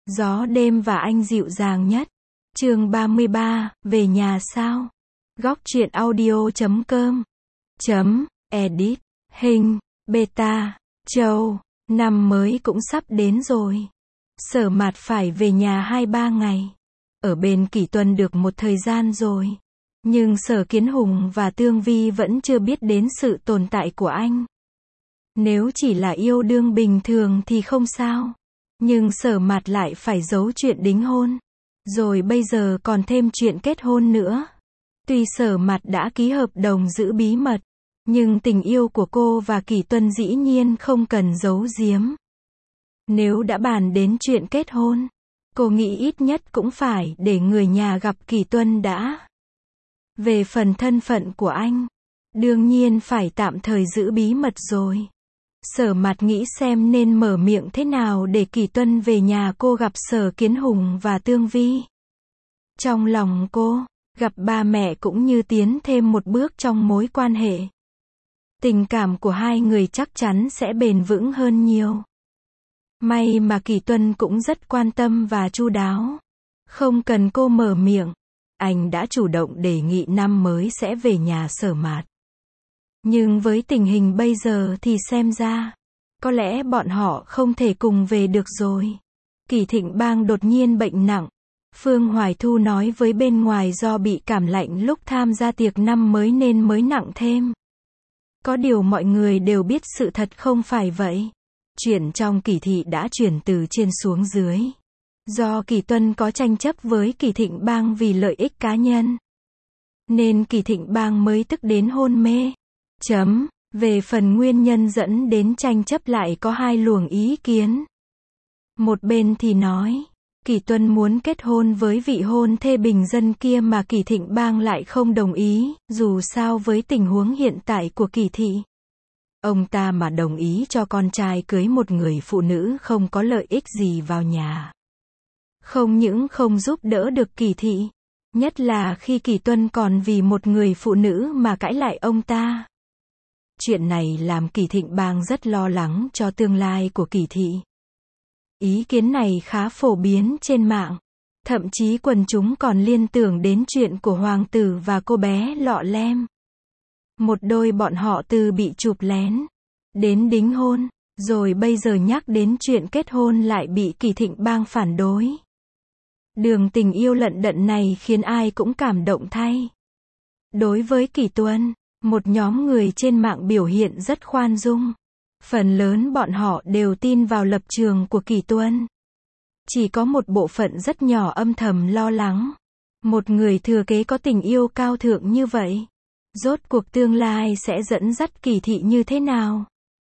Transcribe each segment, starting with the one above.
Gió đêm và anh dịu dàng nhất. Chương 33, về nhà sao? Góc truyện audio.com .edit. Hình, beta, Châu. Năm mới cũng sắp đến rồi. Sở Mạt phải về nhà 2-3 ngày. Ở bên Kỷ Tuân được một thời gian rồi. Nhưng Sở Kiến Hùng và Tương Vi vẫn chưa biết đến sự tồn tại của anh. Nếu chỉ là yêu đương bình thường thì không sao. Nhưng Sở Mạt lại phải giấu chuyện đính hôn. Rồi bây giờ còn thêm chuyện kết hôn nữa. Tuy Sở Mạt đã ký hợp đồng giữ bí mật, nhưng tình yêu của cô và Kỷ Tuân dĩ nhiên không cần giấu giếm. Nếu đã bàn đến chuyện kết hôn, cô nghĩ ít nhất cũng phải để người nhà gặp Kỷ Tuân đã. Về phần thân phận của anh, đương nhiên phải tạm thời giữ bí mật rồi. Sở Mạt nghĩ xem nên mở miệng thế nào để Kỷ Tuân về nhà cô gặp Sở Kiến Hùng và Tương Vi. Trong lòng cô, gặp ba mẹ cũng như tiến thêm một bước trong mối quan hệ. Tình cảm của hai người chắc chắn sẽ bền vững hơn nhiều. May mà Kỷ Tuân cũng rất quan tâm và chu đáo. Không cần cô mở miệng, anh đã chủ động đề nghị năm mới sẽ về nhà Sở Mạt. Nhưng với tình hình bây giờ thì xem ra, có lẽ bọn họ không thể cùng về được rồi. Kỷ Thịnh Bang đột nhiên bệnh nặng. Phương Hoài Thu nói với bên ngoài do bị cảm lạnh lúc tham gia tiệc năm mới nên mới nặng thêm. Có điều mọi người đều biết sự thật không phải vậy. Chuyện trong Kỷ thị đã chuyển từ trên xuống dưới. Do Kỷ Tuân có tranh chấp với Kỷ Thịnh Bang vì lợi ích cá nhân, nên Kỷ Thịnh Bang mới tức đến hôn mê. Về phần nguyên nhân dẫn đến tranh chấp lại có hai luồng ý kiến. Một bên thì nói, Kỷ Tuân muốn kết hôn với vị hôn thê bình dân kia mà Kỷ Thịnh Bang lại không đồng ý, dù sao với tình huống hiện tại của Kỷ thị. Ông ta mà đồng ý cho con trai cưới một người phụ nữ không có lợi ích gì vào nhà. Không những không giúp đỡ được Kỷ thị, nhất là khi Kỷ Tuân còn vì một người phụ nữ mà cãi lại ông ta. Chuyện này làm Kỷ Thịnh Bang rất lo lắng cho tương lai của Kỷ thị. Ý kiến này khá phổ biến trên mạng. Thậm chí quần chúng còn liên tưởng đến chuyện của hoàng tử và cô bé Lọ Lem. Một đôi bọn họ từ bị chụp lén đến đính hôn, rồi bây giờ nhắc đến chuyện kết hôn lại bị Kỷ Thịnh Bang phản đối. Đường tình yêu lận đận này khiến ai cũng cảm động thay. Đối với Kỷ Tuân, một nhóm người trên mạng biểu hiện rất khoan dung. Phần lớn bọn họ đều tin vào lập trường của Kỷ Tuân. Chỉ có một bộ phận rất nhỏ âm thầm lo lắng. Một người thừa kế có tình yêu cao thượng như vậy, rốt cuộc tương lai sẽ dẫn dắt Kỷ thị như thế nào?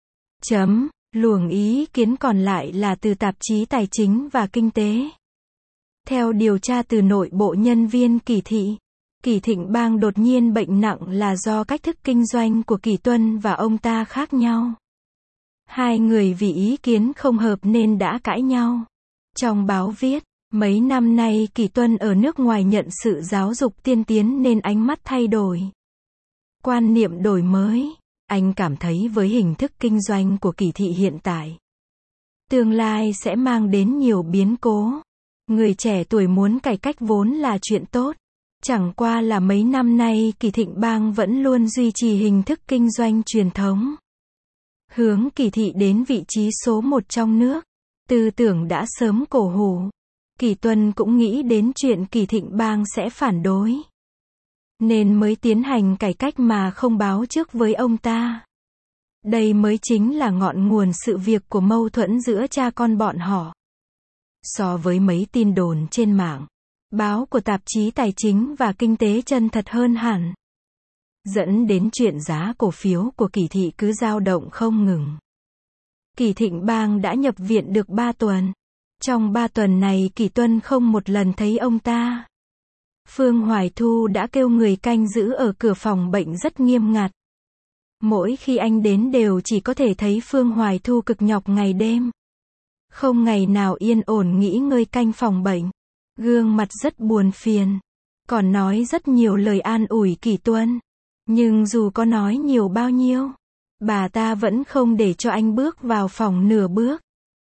Luồng ý kiến còn lại là từ tạp chí Tài chính và Kinh tế. Theo điều tra từ nội bộ nhân viên Kỷ thị, Kỷ Thịnh Bang đột nhiên bệnh nặng là do cách thức kinh doanh của Kỷ Tuân và ông ta khác nhau. Hai người vì ý kiến không hợp nên đã cãi nhau. Trong báo viết, mấy năm nay Kỷ Tuân ở nước ngoài nhận sự giáo dục tiên tiến nên ánh mắt thay đổi. Quan niệm đổi mới. Anh cảm thấy với hình thức kinh doanh của Kỷ thị hiện tại, tương lai sẽ mang đến nhiều biến cố. Người trẻ tuổi muốn cải cách vốn là chuyện tốt. Chẳng qua là mấy năm nay Kỷ Thịnh Bang vẫn luôn duy trì hình thức kinh doanh truyền thống. Hướng Kỷ thị đến vị trí số 1 trong nước. Tư tưởng đã sớm cổ hủ. Kỷ Tuân cũng nghĩ đến chuyện Kỷ Thịnh Bang sẽ phản đối, nên mới tiến hành cải cách mà không báo trước với ông ta. Đây mới chính là ngọn nguồn sự việc của mâu thuẫn giữa cha con bọn họ. So với mấy tin đồn trên mạng, báo của tạp chí Tài chính và Kinh tế chân thật hơn hẳn. Dẫn đến chuyện giá cổ phiếu của Kỷ thị cứ dao động không ngừng. Kỷ Thịnh Bang đã nhập viện được 3 tuần. Trong 3 tuần này Kỷ Tuân không một lần thấy ông ta. Phương Hoài Thu đã kêu người canh giữ ở cửa phòng bệnh rất nghiêm ngặt. Mỗi khi anh đến đều chỉ có thể thấy Phương Hoài Thu cực nhọc ngày đêm. Không ngày nào yên ổn nghỉ ngơi canh phòng bệnh. Gương mặt rất buồn phiền. Còn nói rất nhiều lời an ủi Kỷ Tuân. Nhưng dù có nói nhiều bao nhiêu, bà ta vẫn không để cho anh bước vào phòng nửa bước.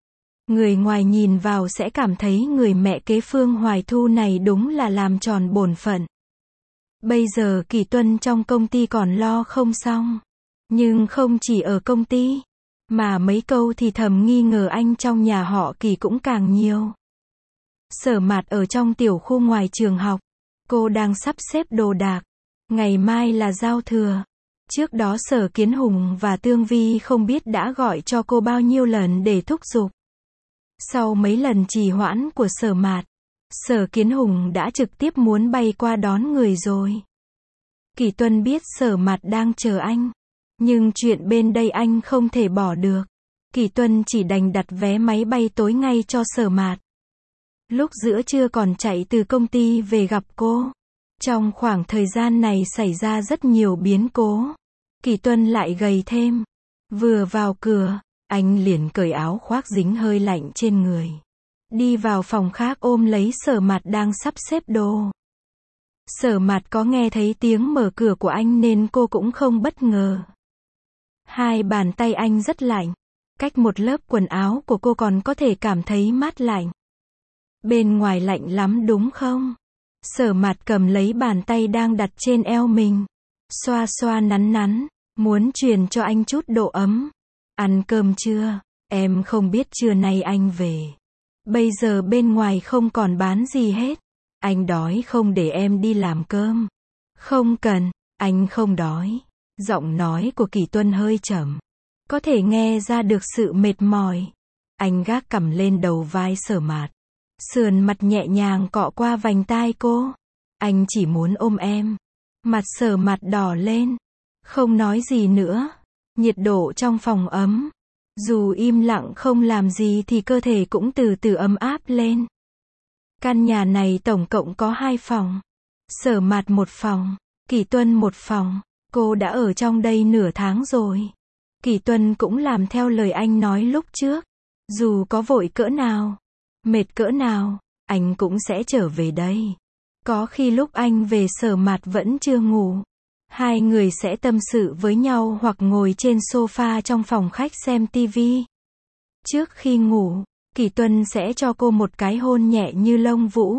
Người ngoài nhìn vào sẽ cảm thấy người mẹ kế Phương Hoài Thu này đúng là làm tròn bổn phận. Bây giờ Kỷ Tuân trong công ty còn lo không xong. Nhưng không chỉ ở công ty, mà mấy câu thì thầm nghi ngờ anh trong nhà họ Kỷ cũng càng nhiều. Sở Mạt ở trong tiểu khu ngoài trường học. Cô đang sắp xếp đồ đạc. Ngày mai là giao thừa. Trước đó Sở Kiến Hùng và Tương Vi không biết đã gọi cho cô bao nhiêu lần để thúc giục. Sau mấy lần trì hoãn của Sở Mạt, Sở Kiến Hùng đã trực tiếp muốn bay qua đón người rồi. Kỷ Tuân biết Sở Mạt đang chờ anh, nhưng chuyện bên đây anh không thể bỏ được. Kỷ Tuân chỉ đành đặt vé máy bay tối ngay cho Sở Mạt. Lúc giữa trưa còn chạy từ công ty về gặp cô. Trong khoảng thời gian này xảy ra rất nhiều biến cố. Kỷ Tuân lại gầy thêm. Vừa vào cửa, anh liền cởi áo khoác dính hơi lạnh trên người. Đi vào phòng khác ôm lấy Sở Mạt đang sắp xếp đồ. Sở Mạt có nghe thấy tiếng mở cửa của anh nên cô cũng không bất ngờ. Hai bàn tay anh rất lạnh. Cách một lớp quần áo của cô còn có thể cảm thấy mát lạnh. Bên ngoài lạnh lắm đúng không? Sở Mạt cầm lấy bàn tay đang đặt trên eo mình. Xoa xoa nắn nắn, muốn truyền cho anh chút độ ấm. Ăn cơm chưa? Em không biết trưa nay anh về. Bây giờ bên ngoài không còn bán gì hết. Anh đói không để em đi làm cơm? Không cần, anh không đói. Giọng nói của Kỷ Tuân hơi trầm. Có thể nghe ra được sự mệt mỏi. Anh gác cằm lên đầu vai Sở Mạt. Sườn mặt nhẹ nhàng cọ qua vành tai cô. Anh chỉ muốn ôm em. Mặt Sở Mạt đỏ lên. Không nói gì nữa. Nhiệt độ trong phòng ấm. Dù im lặng không làm gì thì cơ thể cũng từ từ ấm áp lên. Căn nhà này tổng cộng có 2 phòng. Sở Mạt 1 phòng. Kỷ Tuân 1 phòng. Cô đã ở trong đây nửa tháng rồi. Kỷ Tuân cũng làm theo lời anh nói lúc trước. Dù có vội cỡ nào, mệt cỡ nào, anh cũng sẽ trở về đây. Có khi lúc anh về Sở Mạt vẫn chưa ngủ. Hai người sẽ tâm sự với nhau hoặc ngồi trên sofa trong phòng khách xem tivi. Trước khi ngủ, Kỷ Tuân sẽ cho cô một cái hôn nhẹ như lông vũ.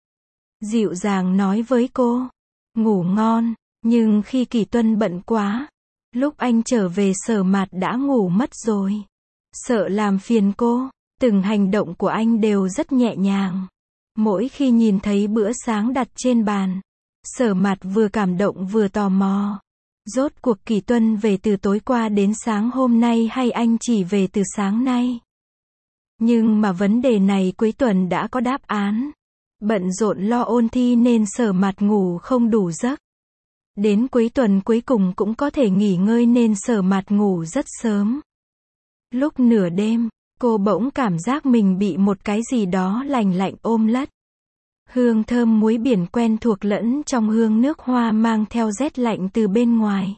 Dịu dàng nói với cô, ngủ ngon, nhưng khi Kỷ Tuân bận quá, lúc anh trở về Sở Mạt đã ngủ mất rồi. Sợ làm phiền cô, từng hành động của anh đều rất nhẹ nhàng. Mỗi khi nhìn thấy bữa sáng đặt trên bàn, Sở Mạt vừa cảm động vừa tò mò. Rốt cuộc Kỷ Tuân về từ tối qua đến sáng hôm nay hay anh chỉ về từ sáng nay? Nhưng mà vấn đề này cuối tuần đã có đáp án. Bận rộn lo ôn thi nên Sở Mạt ngủ không đủ giấc. Đến cuối tuần cuối cùng cũng có thể nghỉ ngơi nên Sở Mạt ngủ rất sớm. Lúc nửa đêm, cô bỗng cảm giác mình bị một cái gì đó lành lạnh ôm lất. Hương thơm muối biển quen thuộc lẫn trong hương nước hoa mang theo rét lạnh từ bên ngoài.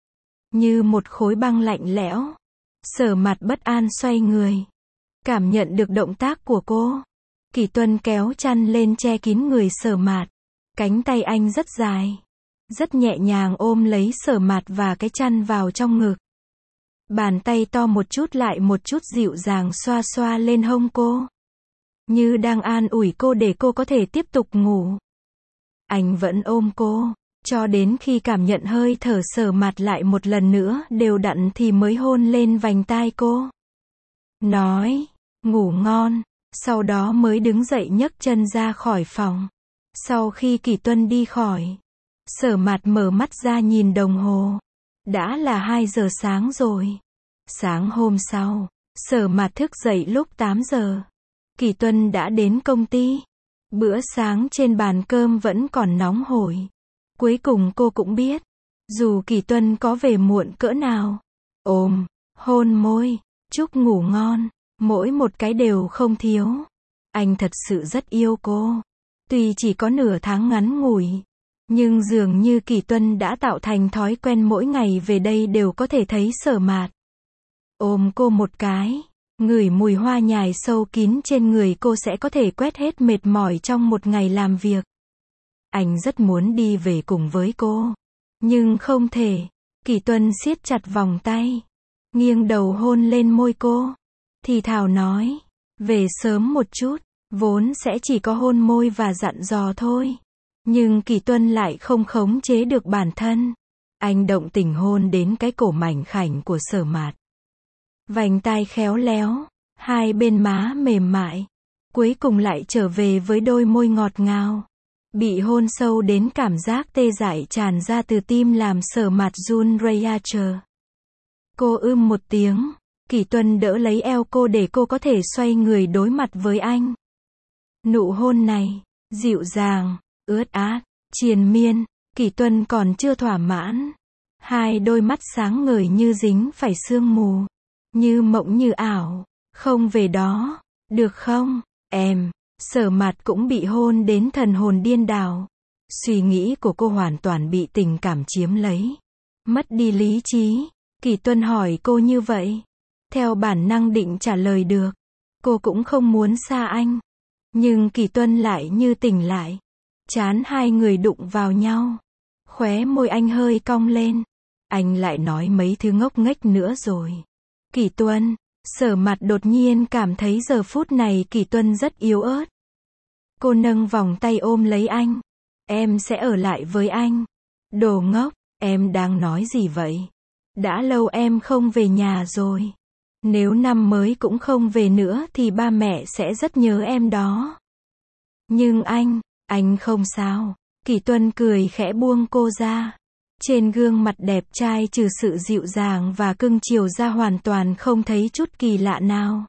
Như một khối băng lạnh lẽo. Sở Mạt bất an xoay người. Cảm nhận được động tác của cô. Kỷ Tuân kéo chăn lên che kín người Sở Mạt. Cánh tay anh rất dài. Rất nhẹ nhàng ôm lấy Sở Mạt và cái chăn vào trong ngực. Bàn tay to một chút lại một chút dịu dàng xoa xoa lên hông cô. Như đang an ủi cô để cô có thể tiếp tục ngủ. Anh vẫn ôm cô, cho đến khi cảm nhận hơi thở Sở Mạt lại một lần nữa đều đặn thì mới hôn lên vành tai cô. Nói, ngủ ngon, sau đó mới đứng dậy nhấc chân ra khỏi phòng. Sau khi Kỷ Tuân đi khỏi, Sở Mạt mở mắt ra nhìn đồng hồ. Đã là 2 giờ sáng rồi. Sáng hôm sau, Sở Mạt thức dậy lúc 8 giờ. Kỷ Tuân đã đến công ty. Bữa sáng trên bàn cơm vẫn còn nóng hổi. Cuối cùng cô cũng biết, dù Kỷ Tuân có về muộn cỡ nào, ôm, hôn môi, chúc ngủ ngon, mỗi một cái đều không thiếu. Anh thật sự rất yêu cô. Tuy chỉ có nửa tháng ngắn ngủi, nhưng dường như Kỷ Tuân đã tạo thành thói quen mỗi ngày về đây đều có thể thấy Sở Mạt. Ôm cô một cái, ngửi mùi hoa nhài sâu kín trên người cô sẽ có thể quét hết mệt mỏi trong một ngày làm việc. Anh rất muốn đi về cùng với cô, nhưng không thể. Kỷ Tuân siết chặt vòng tay, nghiêng đầu hôn lên môi cô, thì thào nói, Về sớm một chút, vốn sẽ chỉ có hôn môi và dặn dò thôi. Nhưng Kỳ Tuân lại không khống chế được bản thân. Anh động tình hôn đến cái cổ mảnh khảnh của Sở Mạt. Vành tai khéo léo, hai bên má mềm mại. Cuối cùng lại trở về với đôi môi ngọt ngào. Bị hôn sâu đến cảm giác tê dại tràn ra từ tim làm Sở Mạt run rẩy. Cô một tiếng. Kỳ Tuân đỡ lấy eo cô để cô có thể xoay người đối mặt với anh. Nụ hôn này, dịu dàng, ướt át, triền miên. Kỳ Tuân còn chưa thỏa mãn. Hai đôi mắt sáng ngời như dính phải sương mù. Như mộng như ảo. Không về đó, được không, em? Sở Mạt cũng bị hôn đến thần hồn điên đảo. Suy nghĩ của cô hoàn toàn bị tình cảm chiếm lấy. Mất đi lý trí. Kỳ Tuân hỏi cô như vậy. Theo bản năng định trả lời được. Cô cũng không muốn xa anh. Nhưng Kỳ Tuân lại như tỉnh lại. Trán hai người đụng vào nhau. Khóe môi anh hơi cong lên. Anh lại nói mấy thứ ngốc nghếch nữa rồi. Kỳ Tuân. Sở Mạt đột nhiên cảm thấy giờ phút này Kỳ Tuân rất yếu ớt. Cô nâng vòng tay ôm lấy anh. Em sẽ ở lại với anh. Đồ ngốc, em đang nói gì vậy? Đã lâu em không về nhà rồi. Nếu năm mới cũng không về nữa thì ba mẹ sẽ rất nhớ em đó. Nhưng anh không sao. Kỳ Tuân cười khẽ buông cô ra. Trên gương mặt đẹp trai trừ sự dịu dàng và cưng chiều ra hoàn toàn không thấy chút kỳ lạ nào.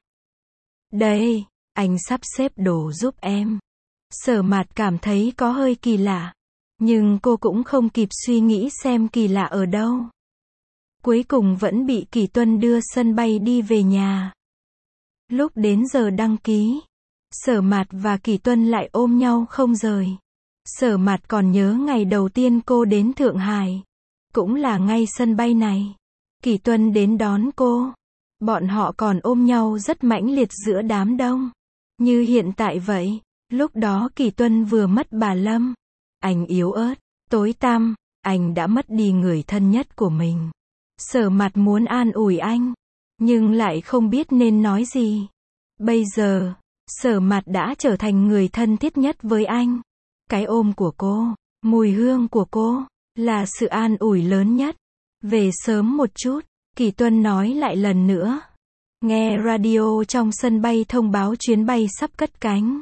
Đây, anh sắp xếp đồ giúp em. Sở Mạt cảm thấy có hơi kỳ lạ. Nhưng cô cũng không kịp suy nghĩ xem kỳ lạ ở đâu. Cuối cùng vẫn bị Kỳ Tuân đưa sân bay đi về nhà. Lúc đến giờ đăng ký, Sở Mạt và Kỳ Tuân lại ôm nhau không rời. Sở Mạt còn nhớ ngày đầu tiên cô đến Thượng Hải. Cũng là ngay sân bay này. Kỳ Tuân đến đón cô. Bọn họ còn ôm nhau rất mãnh liệt giữa đám đông. Như hiện tại vậy. Lúc đó Kỳ Tuân vừa mất bà Lâm. Anh yếu ớt, tối tăm. Anh đã mất đi người thân nhất của mình. Sở Mạt muốn an ủi anh. Nhưng lại không biết nên nói gì. Bây giờ, Sở Mạt đã trở thành người thân thiết nhất với anh. Cái ôm của cô, mùi hương của cô, là sự an ủi lớn nhất. Về sớm một chút, Kỳ Tuân nói lại lần nữa. Nghe radio trong sân bay thông báo chuyến bay sắp cất cánh.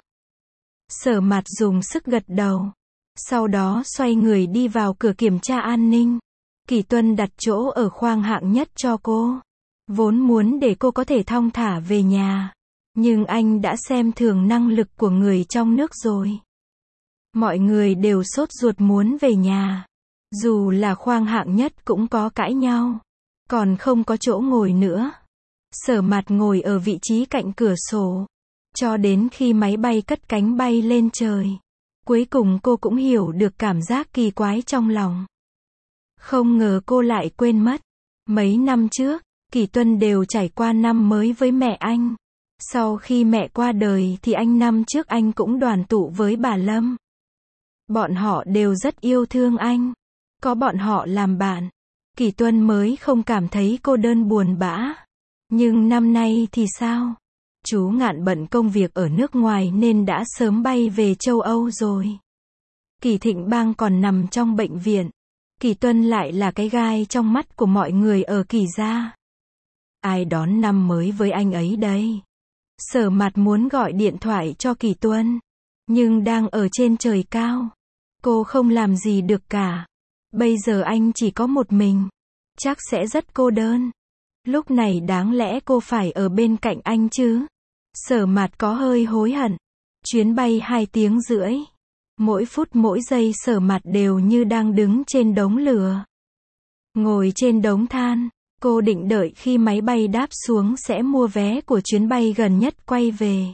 Sở Mạt dùng sức gật đầu. Sau đó xoay người đi vào cửa kiểm tra an ninh. Kỳ Tuân đặt chỗ ở khoang hạng nhất cho cô. Vốn muốn để cô có thể thong thả về nhà. Nhưng anh đã xem thường năng lực của người trong nước rồi. Mọi người đều sốt ruột muốn về nhà. Dù là khoang hạng nhất cũng có cãi nhau. Còn không có chỗ ngồi nữa. Sở Mạt ngồi ở vị trí cạnh cửa sổ. Cho đến khi máy bay cất cánh bay lên trời. Cuối cùng cô cũng hiểu được cảm giác kỳ quái trong lòng. Không ngờ cô lại quên mất. Mấy năm trước, Kỳ Tuân đều trải qua năm mới với mẹ anh. Sau khi mẹ qua đời thì năm trước anh cũng đoàn tụ với bà Lâm. Bọn họ đều rất yêu thương anh. Có bọn họ làm bạn. Kỳ Tuân mới không cảm thấy cô đơn buồn bã. Nhưng năm nay thì sao? Chú Ngạn bận công việc ở nước ngoài nên đã sớm bay về châu Âu rồi. Kỳ Thịnh Bang còn nằm trong bệnh viện. Kỳ Tuân lại là cái gai trong mắt của mọi người ở Kỳ gia. Ai đón năm mới với anh ấy đây? Sở Mạt muốn gọi điện thoại cho Kỳ Tuân. Nhưng đang ở trên trời cao. Cô không làm gì được cả. Bây giờ anh chỉ có một mình. Chắc sẽ rất cô đơn. Lúc này đáng lẽ cô phải ở bên cạnh anh chứ. Sở Mạt có hơi hối hận. Chuyến bay 2 tiếng rưỡi. Mỗi phút mỗi giây Sở Mạt đều như đang đứng trên đống lửa. Ngồi trên đống than. Cô định đợi khi máy bay đáp xuống sẽ mua vé của chuyến bay gần nhất quay về.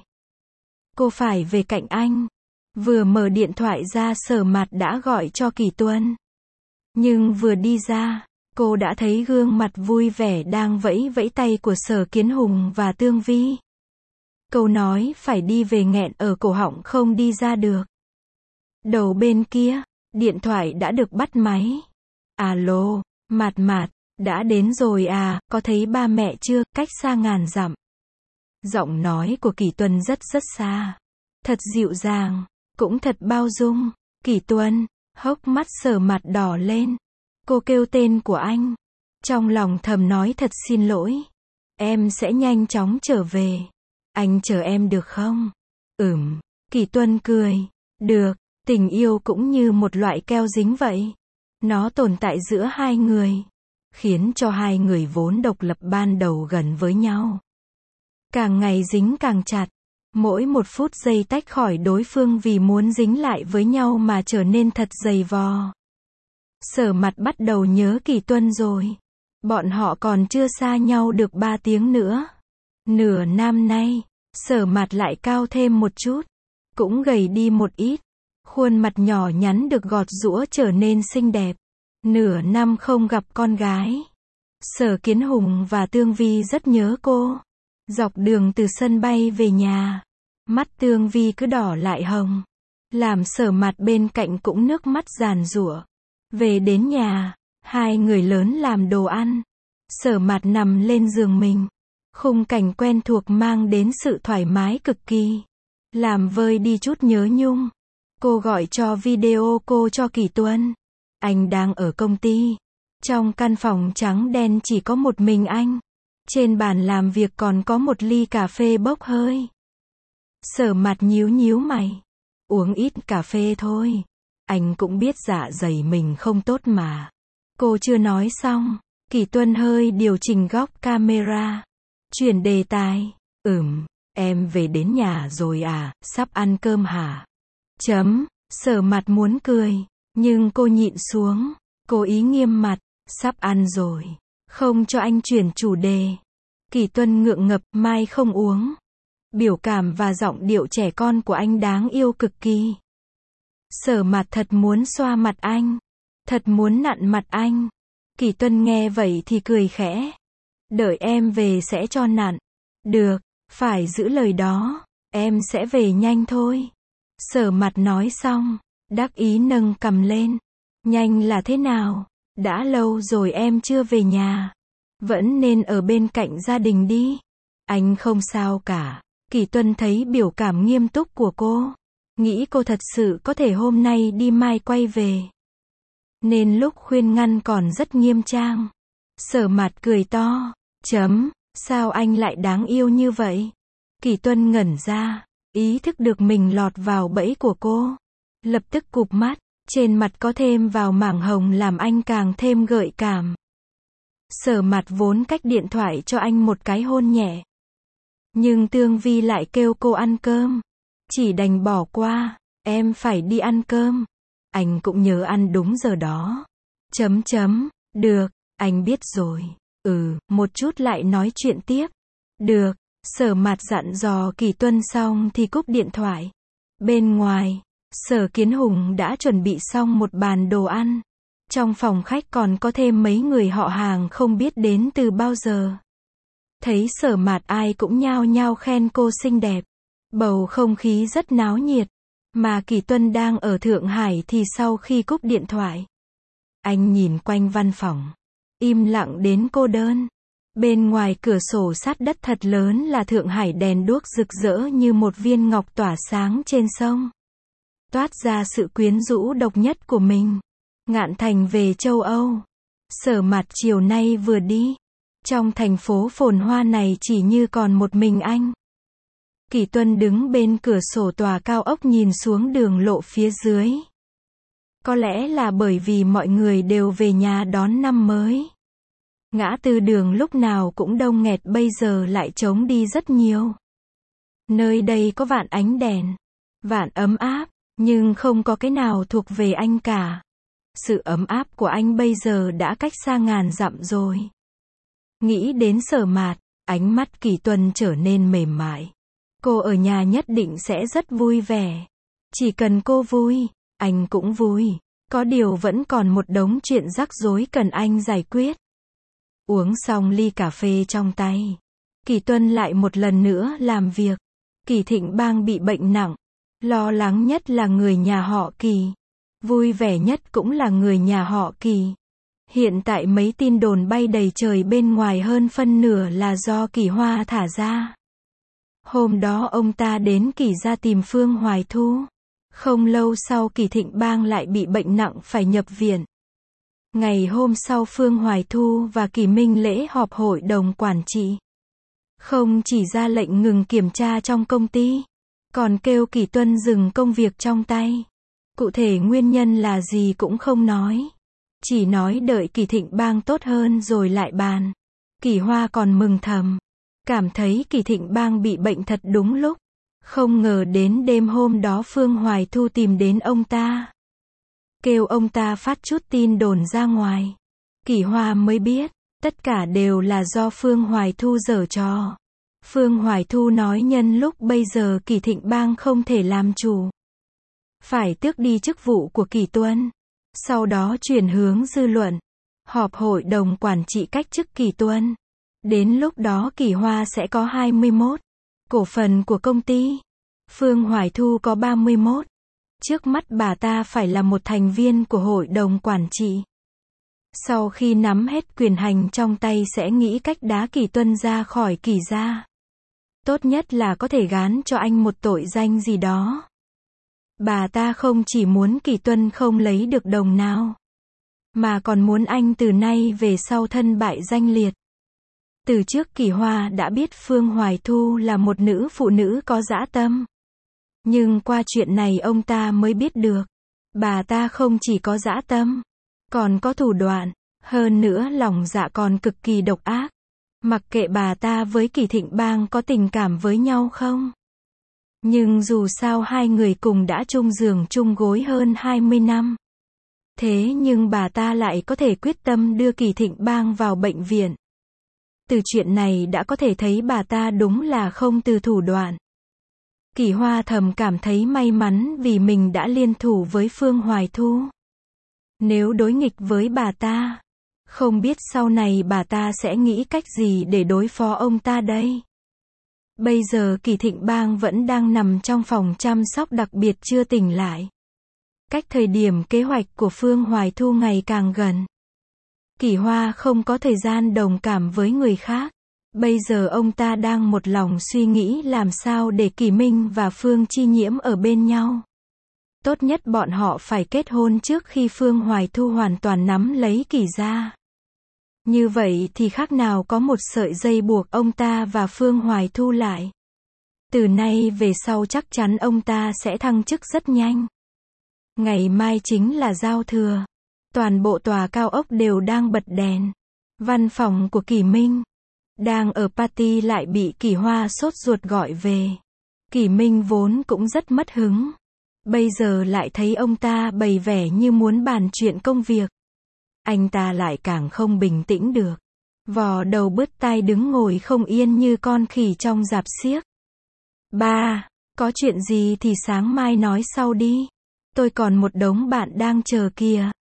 Cô phải về cạnh anh. Vừa mở điện thoại ra Sở Mạt đã gọi cho Kỳ Tuân. Nhưng vừa đi ra, cô đã thấy gương mặt vui vẻ đang vẫy vẫy tay của Sở Kiến Hùng và Tương Vi. Câu nói phải đi về nghẹn ở cổ họng không đi ra được. Đầu bên kia, điện thoại đã được bắt máy. Alo, Mạt Mạt, đã đến rồi à, có thấy ba mẹ chưa, cách xa ngàn dặm. Giọng nói của Kỷ Tuân rất xa. Thật dịu dàng, cũng thật bao dung. Kỷ Tuân, hốc mắt Sở Mạt đỏ lên. Cô kêu tên của anh. Trong lòng thầm nói thật xin lỗi. Em sẽ nhanh chóng trở về. Anh chờ em được không? Kỷ Tuân cười. Được, tình yêu cũng như một loại keo dính vậy. Nó tồn tại giữa hai người, khiến cho hai người vốn độc lập ban đầu gần với nhau. Càng ngày dính càng chặt. Mỗi một phút giây tách khỏi đối phương vì muốn dính lại với nhau mà trở nên thật dày vò. Sở Mạt bắt đầu nhớ Kỷ Tuân rồi. Bọn họ còn chưa xa nhau được 3 tiếng nữa. Nửa năm nay, Sở Mạt lại cao thêm một chút. Cũng gầy đi một ít. Khuôn mặt nhỏ nhắn được gọt giũa trở nên xinh đẹp. Nửa năm không gặp con gái. Sở Kiến Hùng và Tương Vi rất nhớ cô. Dọc đường từ sân bay về nhà, mắt Tương Vi cứ đỏ lại hồng. Làm Sở Mạt bên cạnh cũng nước mắt giàn giụa. Về đến nhà, hai người lớn làm đồ ăn. Sở Mạt nằm lên giường mình. Khung cảnh quen thuộc mang đến sự thoải mái cực kỳ. Làm vơi đi chút nhớ nhung. Cô gọi cho video cô cho Kỷ Tuân. Anh đang ở công ty. Trong căn phòng trắng đen chỉ có một mình anh. Trên bàn làm việc còn có một ly cà phê bốc hơi. Sở Mạt nhíu mày. Uống ít cà phê thôi. Anh cũng biết dạ dày mình không tốt mà. Cô chưa nói xong. Kỷ Tuân hơi điều chỉnh góc camera. Chuyển đề tài. Em về đến nhà rồi à, sắp ăn cơm hả? Sở Mạt muốn cười. Nhưng cô nhịn xuống. Cố ý nghiêm mặt. Sắp ăn rồi. Không cho anh chuyển chủ đề. Kỷ Tuân ngượng ngập, mai không uống. Biểu cảm và giọng điệu trẻ con của anh đáng yêu cực kỳ. Sở Mạt thật muốn xoa mặt anh. Thật muốn nặn mặt anh. Kỷ Tuân nghe vậy thì cười khẽ. Đợi em về sẽ cho nặn. Được, phải giữ lời đó. Em sẽ về nhanh thôi. Sở Mạt nói xong, đắc ý nâng cằm lên. Nhanh là thế nào? Đã lâu rồi em chưa về nhà. Vẫn nên ở bên cạnh gia đình đi. Anh không sao cả. Kỷ Tuân thấy biểu cảm nghiêm túc của cô. Nghĩ cô thật sự có thể hôm nay đi mai quay về. Nên lúc khuyên ngăn còn rất nghiêm trang. Sở Mạt cười to. Sao anh lại đáng yêu như vậy? Kỷ Tuân ngẩn ra. Ý thức được mình lọt vào bẫy của cô. Lập tức cụp mắt. Trên mặt có thêm vào mảng hồng làm anh càng thêm gợi cảm. Sở Mạt vốn cách điện thoại cho anh một cái hôn nhẹ. Nhưng Tương Vi lại kêu cô ăn cơm. Chỉ đành bỏ qua. Em phải đi ăn cơm. Anh cũng nhớ ăn đúng giờ đó. Được, anh biết rồi. Một chút lại nói chuyện tiếp. Được. Sở Mạt dặn dò Kỷ Tuân xong thì cúp điện thoại. Bên ngoài, Sở Kiến Hùng đã chuẩn bị xong một bàn đồ ăn. Trong phòng khách còn có thêm mấy người họ hàng không biết đến từ bao giờ. Thấy Sở Mạt ai cũng nhao nhao khen cô xinh đẹp. Bầu không khí rất náo nhiệt. Mà Kỷ Tuân đang ở Thượng Hải thì sau khi cúp điện thoại, anh nhìn quanh văn phòng. Im lặng đến cô đơn. Bên ngoài cửa sổ sát đất thật lớn là Thượng Hải đèn đuốc rực rỡ như một viên ngọc tỏa sáng trên sông. Toát ra sự quyến rũ độc nhất của mình. Ngạn Thành về châu Âu. Sở Mạt chiều nay vừa đi. Trong thành phố phồn hoa này chỉ như còn một mình anh. Kỷ Tuân đứng bên cửa sổ tòa cao ốc nhìn xuống đường lộ phía dưới. Có lẽ là bởi vì mọi người đều về nhà đón năm mới. Ngã tư đường lúc nào cũng đông nghẹt bây giờ lại trống đi rất nhiều. Nơi đây có vạn ánh đèn. Vạn ấm áp. Nhưng không có cái nào thuộc về anh cả. Sự ấm áp của anh bây giờ đã cách xa ngàn dặm rồi. Nghĩ đến Sở Mạt, ánh mắt Kỷ Tuân trở nên mềm mại. Cô ở nhà nhất định sẽ rất vui vẻ. Chỉ cần cô vui, anh cũng vui. Có điều vẫn còn một đống chuyện rắc rối cần anh giải quyết. Uống xong ly cà phê trong tay, Kỷ Tuân lại một lần nữa làm việc. Kỷ Thịnh Bang bị bệnh nặng. Lo lắng nhất là người nhà họ Kỷ. Vui vẻ nhất cũng là người nhà họ Kỷ. Hiện tại mấy tin đồn bay đầy trời bên ngoài hơn phân nửa là do Kỷ Hoa thả ra. Hôm đó ông ta đến Kỳ gia tìm Phương Hoài Thu. Không lâu sau Kỳ Thịnh Bang lại bị bệnh nặng phải nhập viện. Ngày hôm sau Phương Hoài Thu và Kỳ Minh Lễ họp hội đồng quản trị. Không chỉ ra lệnh ngừng kiểm tra trong công ty, còn kêu Kỳ Tuân dừng công việc trong tay. Cụ thể nguyên nhân là gì cũng không nói. Chỉ nói đợi Kỳ Thịnh Bang tốt hơn rồi lại bàn. Kỳ Hoa còn mừng thầm. Cảm thấy Kỳ Thịnh Bang bị bệnh thật đúng lúc. Không ngờ đến đêm hôm đó Phương Hoài Thu tìm đến ông ta. Kêu ông ta phát chút tin đồn ra ngoài. Kỳ Hoa mới biết, tất cả đều là do Phương Hoài Thu giở trò. Phương Hoài Thu nói nhân lúc bây giờ Kỳ Thịnh Bang không thể làm chủ, phải tước đi chức vụ của Kỳ Tuân. Sau đó chuyển hướng dư luận. Họp hội đồng quản trị cách chức Kỳ Tuân. Đến lúc đó Kỳ Hoa sẽ có 21 cổ phần của công ty. Phương Hoài Thu có 31. Trước mắt bà ta phải là một thành viên của hội đồng quản trị. Sau khi nắm hết quyền hành trong tay sẽ nghĩ cách đá Kỳ Tuân ra khỏi Kỳ gia. Tốt nhất là có thể gán cho anh một tội danh gì đó. Bà ta không chỉ muốn Kỳ Tuân không lấy được đồng nào, mà còn muốn anh từ nay về sau thân bại danh liệt. Từ trước Kỳ Hoa đã biết Phương Hoài Thu là một nữ phụ nữ có dã tâm. Nhưng qua chuyện này ông ta mới biết được, bà ta không chỉ có dã tâm, còn có thủ đoạn, hơn nữa lòng dạ còn cực kỳ độc ác. Mặc kệ bà ta với Kỳ Thịnh Bang có tình cảm với nhau không. Nhưng dù sao hai người cùng đã chung giường chung gối hơn 20 năm. Thế nhưng bà ta lại có thể quyết tâm đưa Kỳ Thịnh Bang vào bệnh viện. Từ chuyện này đã có thể thấy bà ta đúng là không từ thủ đoạn. Kỳ Hoa thầm cảm thấy may mắn vì mình đã liên thủ với Phương Hoài Thu. Nếu đối nghịch với bà ta, không biết sau này bà ta sẽ nghĩ cách gì để đối phó ông ta đây. Bây giờ Kỳ Thịnh Bang vẫn đang nằm trong phòng chăm sóc đặc biệt chưa tỉnh lại. Cách thời điểm kế hoạch của Phương Hoài Thu ngày càng gần. Kỳ Hoa không có thời gian đồng cảm với người khác. Bây giờ ông ta đang một lòng suy nghĩ làm sao để Kỳ Minh và Phương Chi Nhiễm ở bên nhau. Tốt nhất bọn họ phải kết hôn trước khi Phương Hoài Thu hoàn toàn nắm lấy Kỳ gia. Như vậy thì khác nào có một sợi dây buộc ông ta và Phương Hoài Thu lại. Từ nay về sau chắc chắn ông ta sẽ thăng chức rất nhanh. Ngày mai chính là giao thừa. Toàn bộ tòa cao ốc đều đang bật đèn. Văn phòng của Kỳ Minh đang ở party lại bị Kỳ Hoa sốt ruột gọi về. Kỳ Minh vốn cũng rất mất hứng. Bây giờ lại thấy ông ta bày vẻ như muốn bàn chuyện công việc. Anh ta lại càng không bình tĩnh được. Vò đầu bứt tai đứng ngồi không yên như con khỉ trong rạp xiếc. Ba, có chuyện gì thì sáng mai nói sau đi. Tôi còn một đống bạn đang chờ kìa.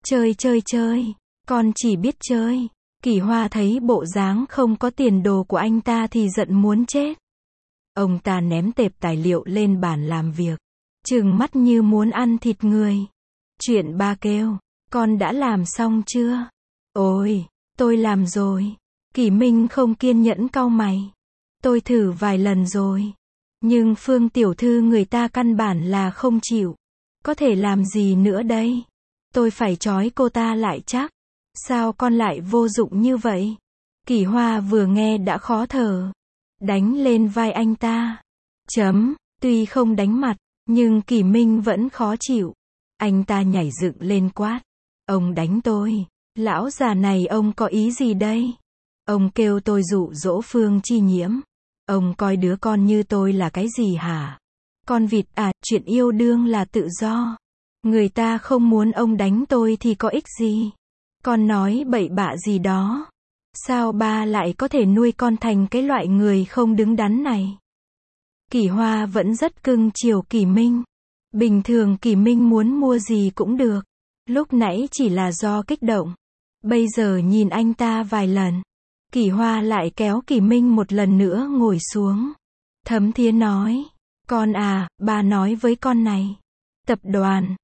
Chơi, con chỉ biết chơi. Kỳ Hoa thấy bộ dáng không có tiền đồ của anh ta thì giận muốn chết. Ông ta ném tệp tài liệu lên bàn làm việc, trừng mắt như muốn ăn thịt người. Chuyện ba kêu, con đã làm xong chưa? Ôi, tôi làm rồi. Kỳ Minh không kiên nhẫn cau mày. Tôi thử vài lần rồi. Nhưng Phương tiểu thư người ta căn bản là không chịu. Có thể làm gì nữa đây? Tôi phải trói cô ta lại chắc. Sao con lại vô dụng như vậy? Kỳ Hoa vừa nghe đã khó thở. Đánh lên vai anh ta. Tuy không đánh mặt, nhưng Kỳ Minh vẫn khó chịu. Anh ta nhảy dựng lên quát. Ông đánh tôi. Lão già này ông có ý gì đây? Ông kêu tôi dụ dỗ Phương Chi Nhiễm. Ông coi đứa con như tôi là cái gì hả? Con vịt à, chuyện yêu đương là tự do. Người ta không muốn ông đánh tôi thì có ích gì? Con nói bậy bạ gì đó. Sao ba lại có thể nuôi con thành cái loại người không đứng đắn này? Kỳ Hoa vẫn rất cưng chiều Kỳ Minh. Bình thường Kỳ Minh muốn mua gì cũng được. Lúc nãy chỉ là do kích động. Bây giờ nhìn anh ta vài lần, Kỳ Hoa lại kéo Kỳ Minh một lần nữa ngồi xuống. Thấm Thía nói, con à, ba nói với con này. Tập đoàn,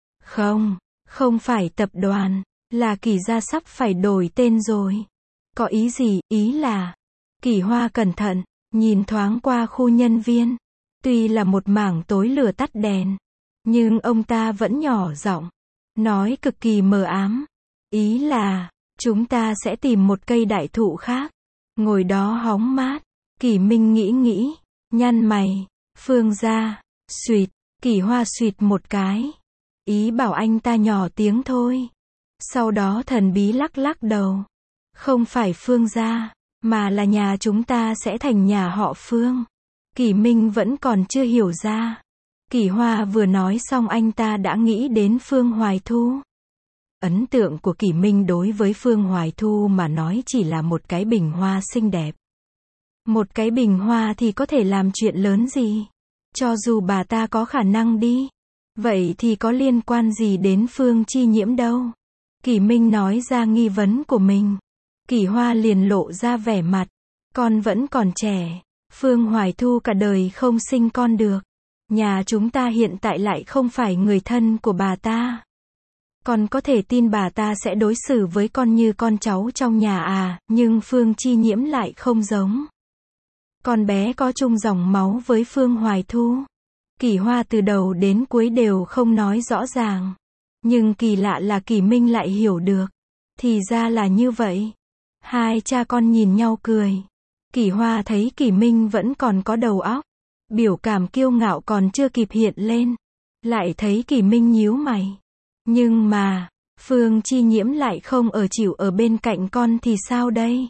không phải tập đoàn, là Kỳ gia sắp phải đổi tên rồi. Có ý gì? Ý là, Kỳ Hoa cẩn thận, nhìn thoáng qua khu nhân viên. Tuy là một mảng tối lửa tắt đèn, nhưng ông ta vẫn nhỏ giọng, nói cực kỳ mờ ám. Ý là, chúng ta sẽ tìm một cây đại thụ khác, ngồi đó hóng mát. Kỷ Minh nghĩ, nhăn mày. Phương gia, xuyệt, Kỷ Hoa xuyệt một cái. Ý bảo anh ta nhỏ tiếng thôi. Sau đó thần bí lắc lắc đầu. Không phải Phương gia, mà là nhà chúng ta sẽ thành nhà họ Phương. Kỷ Minh vẫn còn chưa hiểu ra. Kỷ Hoa vừa nói xong anh ta đã nghĩ đến Phương Hoài Thu. Ấn tượng của Kỷ Minh đối với Phương Hoài Thu mà nói chỉ là một cái bình hoa xinh đẹp. Một cái bình hoa thì có thể làm chuyện lớn gì? Cho dù bà ta có khả năng đi. Vậy thì có liên quan gì đến Phương Chi Nhiễm đâu? Kỷ Minh nói ra nghi vấn của mình. Kỷ Hoa liền lộ ra vẻ mặt. Con vẫn còn trẻ. Phương Hoài Thu cả đời không sinh con được. Nhà chúng ta hiện tại lại không phải người thân của bà ta. Con có thể tin bà ta sẽ đối xử với con như con cháu trong nhà à, nhưng Phương Chi Nhiễm lại không giống. Con bé có chung dòng máu với Phương Hoài Thu. Kỷ Hoa từ đầu đến cuối đều không nói rõ ràng. Nhưng kỳ lạ là Kỷ Minh lại hiểu được. Thì ra là như vậy. Hai cha con nhìn nhau cười. Kỷ Hoa thấy Kỷ Minh vẫn còn có đầu óc. Biểu cảm kiêu ngạo còn chưa kịp hiện lên. Lại thấy Kỷ Minh nhíu mày. Nhưng mà, Phương Chi Nhiễm lại không chịu ở bên cạnh con thì sao đây?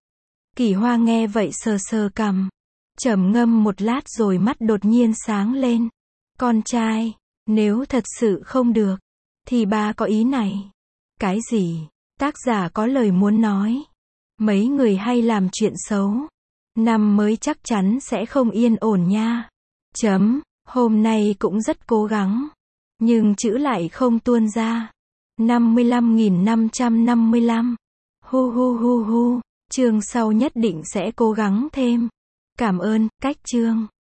Kỷ Hoa nghe vậy sờ sờ cằm. Trầm ngâm một lát rồi mắt đột nhiên sáng lên. Con trai, nếu thật sự không được, thì ba có ý này. Cái gì? Tác giả có lời muốn nói. Mấy người hay làm chuyện xấu. Năm mới chắc chắn sẽ không yên ổn nha. Hôm nay cũng rất cố gắng. Nhưng chữ lại không tuôn ra. 55.555. Hu hu hu hu. Chương sau nhất định sẽ cố gắng thêm. Cảm ơn, cách chương.